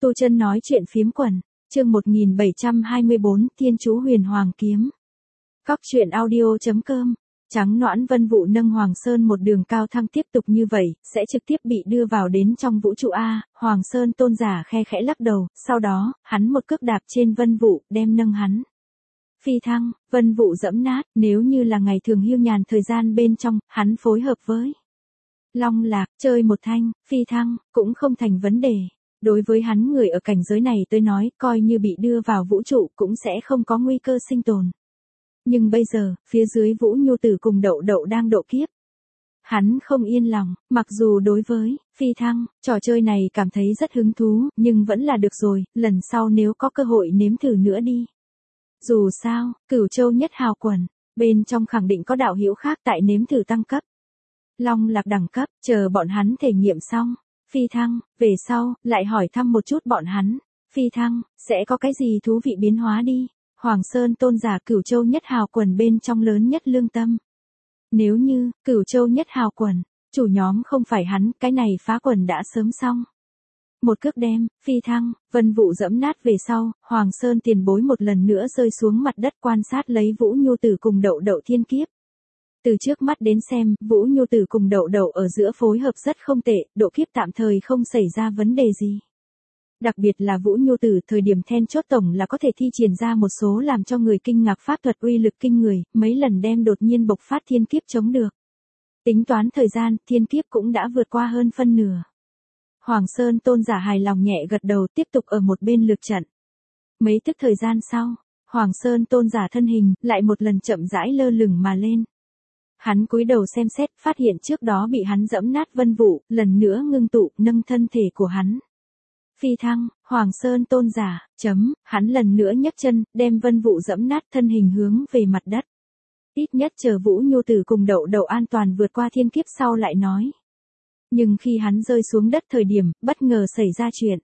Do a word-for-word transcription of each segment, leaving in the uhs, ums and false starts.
Tu Chân nói chuyện phiếm quần, chương một nghìn bảy trăm hai mươi bốn, Thiên Chú Huyền Hoàng Kiếm. Cóc truyện audio chấm com. Trắng nõn vân vụ nâng Hoàng Sơn một đường cao thăng tiếp tục như vậy, sẽ trực tiếp bị đưa vào đến trong vũ trụ A. Hoàng Sơn tôn giả khe khẽ lắc đầu, sau đó, hắn một cước đạp trên vân vụ, đem nâng hắn. Phi thăng, vân vụ dẫm nát, nếu như là ngày thường hiu nhàn thời gian bên trong, hắn phối hợp với Long Lạc, chơi một thanh, phi thăng, cũng không thành vấn đề. Đối với hắn người ở cảnh giới này tới nói, coi như bị đưa vào vũ trụ cũng sẽ không có nguy cơ sinh tồn. Nhưng bây giờ, phía dưới Vũ Nhu Tử cùng Đậu Đậu đang độ kiếp. Hắn không yên lòng, mặc dù đối với phi thăng, trò chơi này cảm thấy rất hứng thú, nhưng vẫn là được rồi, lần sau nếu có cơ hội nếm thử nữa đi. Dù sao, Cửu Châu nhất hào quần, bên trong khẳng định có đạo hữu khác tại nếm thử tăng cấp. Long Lạc đẳng cấp, chờ bọn hắn thể nghiệm xong. Phi thăng, về sau, lại hỏi thăm một chút bọn hắn. Phi thăng, sẽ có cái gì thú vị biến hóa đi. Hoàng Sơn tôn giả Cửu Châu nhất hào quần bên trong lớn nhất lương tâm. Nếu như, Cửu Châu nhất hào quần, chủ nhóm không phải hắn, cái này phá quần đã sớm xong. Một cước đem, phi thăng, vân vụ dẫm nát về sau, Hoàng Sơn tiền bối một lần nữa rơi xuống mặt đất quan sát lấy Vũ Nhu Tử cùng Đậu Đậu thiên kiếp. Từ trước mắt đến xem, Vũ Nhu Tử cùng Đậu Đậu ở giữa phối hợp rất không tệ, độ kiếp tạm thời không xảy ra vấn đề gì. Đặc biệt là Vũ Nhu Tử thời điểm then chốt tổng là có thể thi triển ra một số làm cho người kinh ngạc pháp thuật uy lực kinh người, mấy lần đem đột nhiên bộc phát thiên kiếp chống được. Tính toán thời gian, thiên kiếp cũng đã vượt qua hơn phân nửa. Hoàng Sơn tôn giả hài lòng nhẹ gật đầu tiếp tục ở một bên lược trận. Mấy tức thời gian sau, Hoàng Sơn tôn giả thân hình lại một lần chậm rãi lơ lửng mà lên. Hắn cúi đầu xem xét, phát hiện trước đó bị hắn dẫm nát vân vụ, lần nữa ngưng tụ, nâng thân thể của hắn. Phi thăng, Hoàng Sơn tôn giả, chấm, hắn lần nữa nhấc chân, đem vân vụ dẫm nát thân hình hướng về mặt đất. Ít nhất chờ Vũ Nhu Tử cùng Đậu Đậu an toàn vượt qua thiên kiếp sau lại nói. Nhưng khi hắn rơi xuống đất thời điểm, bất ngờ xảy ra chuyện.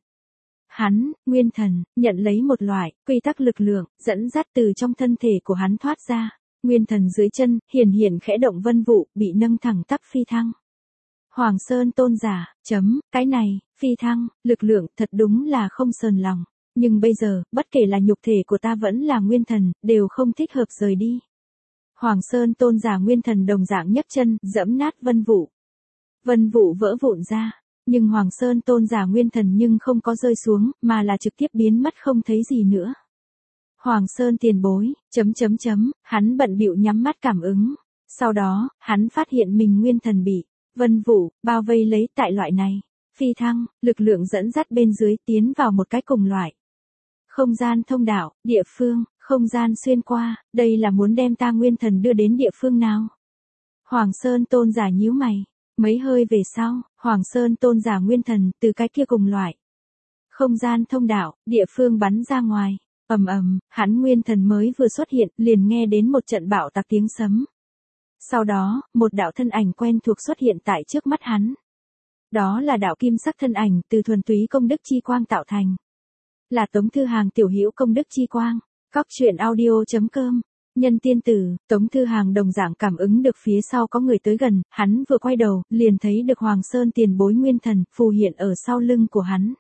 Hắn, nguyên thần, nhận lấy một loại, quy tắc lực lượng, dẫn dắt từ trong thân thể của hắn thoát ra. Nguyên thần dưới chân, hiển hiển khẽ động vân vụ, bị nâng thẳng tắp phi thăng. Hoàng Sơn tôn giả, chấm, cái này, phi thăng, lực lượng thật đúng là không sờn lòng. Nhưng bây giờ, bất kể là nhục thể của ta vẫn là nguyên thần, đều không thích hợp rời đi. Hoàng Sơn tôn giả nguyên thần đồng dạng nhấc chân, dẫm nát vân vụ. Vân vụ vỡ vụn ra, nhưng Hoàng Sơn tôn giả nguyên thần nhưng không có rơi xuống, mà là trực tiếp biến mất không thấy gì nữa. Hoàng Sơn tiền bối, chấm chấm chấm, hắn bận bịu nhắm mắt cảm ứng. Sau đó, hắn phát hiện mình nguyên thần bị vân vụ bao vây lấy tại loại này. Phi thăng, lực lượng dẫn dắt bên dưới tiến vào một cái cùng loại. Không gian thông đạo, địa phương, không gian xuyên qua, đây là muốn đem ta nguyên thần đưa đến địa phương nào? Hoàng Sơn tôn giả nhíu mày, mấy hơi về sau, Hoàng Sơn tôn giả nguyên thần từ cái kia cùng loại. Không gian thông đạo, địa phương bắn ra ngoài. Ầm ầm, hắn nguyên thần mới vừa xuất hiện, liền nghe đến một trận bạo tạc tiếng sấm. Sau đó, một đạo thân ảnh quen thuộc xuất hiện tại trước mắt hắn. Đó là đạo kim sắc thân ảnh từ thuần túy công đức chi quang tạo thành. Là Tống Thư Hàng tiểu hữu công đức chi quang. Cóc truyện audio chấm com. Nhân tiên tử, Tống Thư Hàng đồng dạng cảm ứng được phía sau có người tới gần, hắn vừa quay đầu, liền thấy được Hoàng Sơn tiền bối nguyên thần phù hiện ở sau lưng của hắn.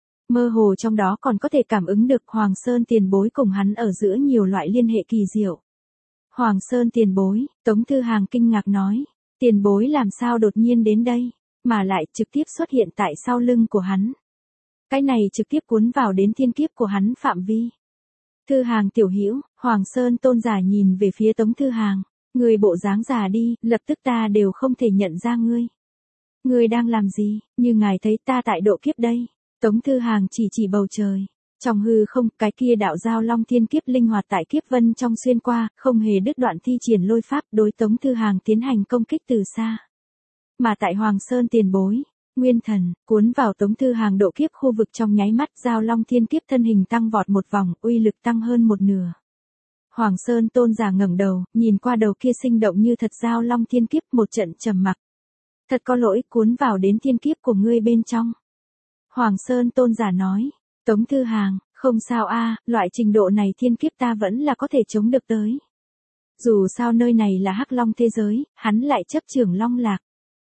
Mơ hồ trong đó còn có thể cảm ứng được Hoàng Sơn tiền bối cùng hắn ở giữa nhiều loại liên hệ kỳ diệu. Hoàng Sơn tiền bối, Tống Thư Hàng kinh ngạc nói, tiền bối làm sao đột nhiên đến đây, mà lại trực tiếp xuất hiện tại sau lưng của hắn. Cái này trực tiếp cuốn vào đến thiên kiếp của hắn phạm vi. Thư Hàng tiểu hữu, Hoàng Sơn tôn giả nhìn về phía Tống Thư Hàng, người bộ dáng già đi, lập tức ta đều không thể nhận ra ngươi. Ngươi đang làm gì, như ngài thấy ta tại độ kiếp đây. Tống Thư Hàng chỉ chỉ bầu trời. Trong hư không, cái kia đạo giao long thiên kiếp linh hoạt tại kiếp vân trong xuyên qua, không hề đứt đoạn thi triển lôi pháp đối Tống Thư Hàng tiến hành công kích từ xa. Mà tại Hoàng Sơn tiền bối, nguyên thần, cuốn vào Tống Thư Hàng độ kiếp khu vực trong nháy mắt giao long thiên kiếp thân hình tăng vọt một vòng, uy lực tăng hơn một nửa. Hoàng Sơn tôn giả ngẩng đầu, nhìn qua đầu kia sinh động như thật giao long thiên kiếp một trận trầm mặc. Thật có lỗi cuốn vào đến thiên kiếp của ngươi bên trong. Hoàng Sơn tôn giả nói, Tống Thư Hàng, không sao a, loại trình độ này thiên kiếp ta vẫn là có thể chống được tới. Dù sao nơi này là Hắc Long thế giới, hắn lại chấp trưởng Long Lạc.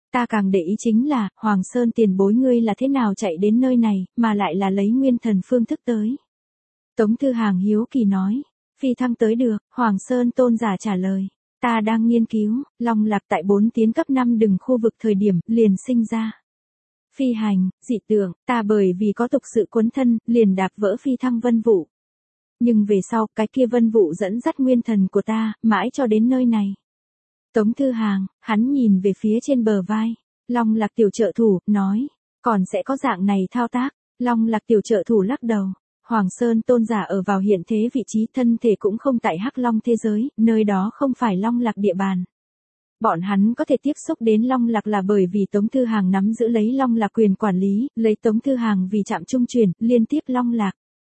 Ta càng để ý chính là, Hoàng Sơn tiền bối ngươi là thế nào chạy đến nơi này, mà lại là lấy nguyên thần phương thức tới. Tống Thư Hàng hiếu kỳ nói, phi thăng tới được, Hoàng Sơn tôn giả trả lời. Ta đang nghiên cứu, Long Lạc tại bốn tiến cấp năm đừng khu vực thời điểm, liền sinh ra. Phi hành, dị tượng, ta bởi vì có tục sự cuốn thân, liền đạp vỡ phi thăng vân vụ. Nhưng về sau, cái kia vân vụ dẫn dắt nguyên thần của ta, mãi cho đến nơi này. Tống Thư Hàng, hắn nhìn về phía trên bờ vai. Long Lạc tiểu trợ thủ, nói, còn sẽ có dạng này thao tác. Long Lạc tiểu trợ thủ lắc đầu. Hoàng Sơn tôn giả ở vào hiện thế vị trí thân thể cũng không tại Hắc Long thế giới, nơi đó không phải Long Lạc địa bàn. Bọn hắn có thể tiếp xúc đến Long Lạc là bởi vì Tống Thư Hàng nắm giữ lấy Long Lạc quyền quản lý, lấy Tống Thư Hàng vì trạm trung truyền, liên tiếp Long Lạc.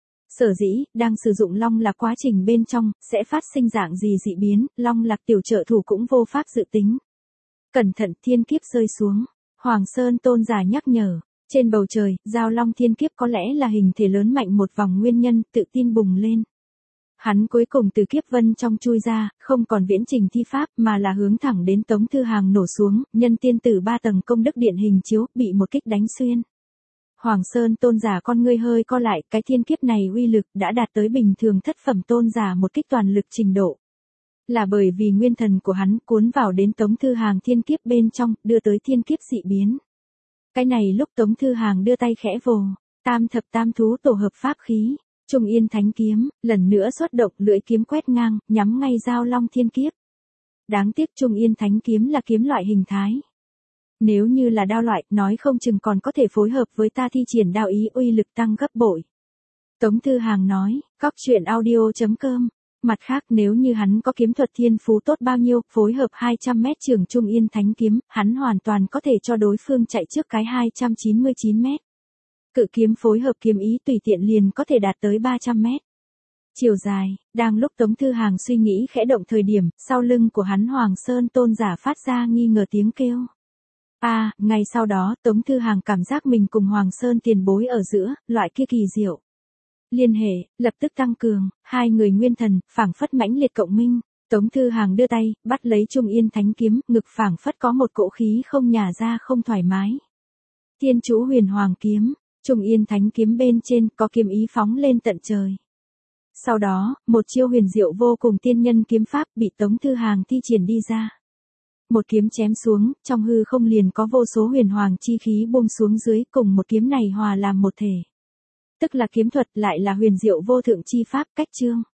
Sở dĩ, đang sử dụng Long Lạc quá trình bên trong, sẽ phát sinh dạng gì dị biến, Long Lạc tiểu trợ thủ cũng vô pháp dự tính. Cẩn thận thiên kiếp rơi xuống. Hoàng Sơn tôn giả nhắc nhở. Trên bầu trời, giao long thiên kiếp có lẽ là hình thể lớn mạnh một vòng nguyên nhân, tự tin bùng lên. Hắn cuối cùng từ kiếp vân trong chui ra, không còn viễn trình thi pháp mà là hướng thẳng đến Tống Thư Hàng nổ xuống, nhân tiên tử ba tầng công đức điện hình chiếu, bị một kích đánh xuyên. Hoàng Sơn tôn giả con ngươi hơi co lại, cái thiên kiếp này uy lực đã đạt tới bình thường thất phẩm tôn giả một kích toàn lực trình độ. Là bởi vì nguyên thần của hắn cuốn vào đến Tống Thư Hàng thiên kiếp bên trong, đưa tới thiên kiếp dị biến. Cái này lúc Tống Thư Hàng đưa tay khẽ vồ, tam thập tam thú tổ hợp pháp khí, Trung Yên Thánh Kiếm, lần nữa xuất động lưỡi kiếm quét ngang, nhắm ngay giao long thiên kiếp. Đáng tiếc Trung Yên Thánh Kiếm là kiếm loại hình thái. Nếu như là đao loại, nói không chừng còn có thể phối hợp với ta thi triển đao ý uy lực tăng gấp bội. Tống Thư Hàng nói, góc truyện audio chấm com. Mặt khác nếu như hắn có kiếm thuật thiên phú tốt bao nhiêu, phối hợp hai trăm mét trường Trung Yên Thánh Kiếm, hắn hoàn toàn có thể cho đối phương chạy trước cái hai trăm chín mươi chín mét. Cự kiếm phối hợp kiếm ý tùy tiện liền có thể đạt tới ba trăm mét. Chiều dài, đang lúc Tống Thư Hàng suy nghĩ khẽ động thời điểm, sau lưng của hắn Hoàng Sơn tôn giả phát ra nghi ngờ tiếng kêu. A, à, ngay sau đó, Tống Thư Hàng cảm giác mình cùng Hoàng Sơn tiền bối ở giữa, loại kia kỳ diệu. Liên hệ, lập tức tăng cường, hai người nguyên thần, phảng phất mãnh liệt cộng minh. Tống Thư Hàng đưa tay, bắt lấy Trung Yên Thánh Kiếm, ngực phảng phất có một cỗ khí không nhả ra không thoải mái. Thiên Chú Huyền Hoàng Kiếm, Trung Yên Thánh Kiếm bên trên có kiếm ý phóng lên tận trời. Sau đó, một chiêu huyền diệu vô cùng tiên nhân kiếm pháp bị Tống Thư Hàng thi triển đi ra. Một kiếm chém xuống, trong hư không liền có vô số huyền hoàng chi khí buông xuống dưới, cùng một kiếm này hòa làm một thể. Tức là kiếm thuật lại là huyền diệu vô thượng chi pháp cách chương.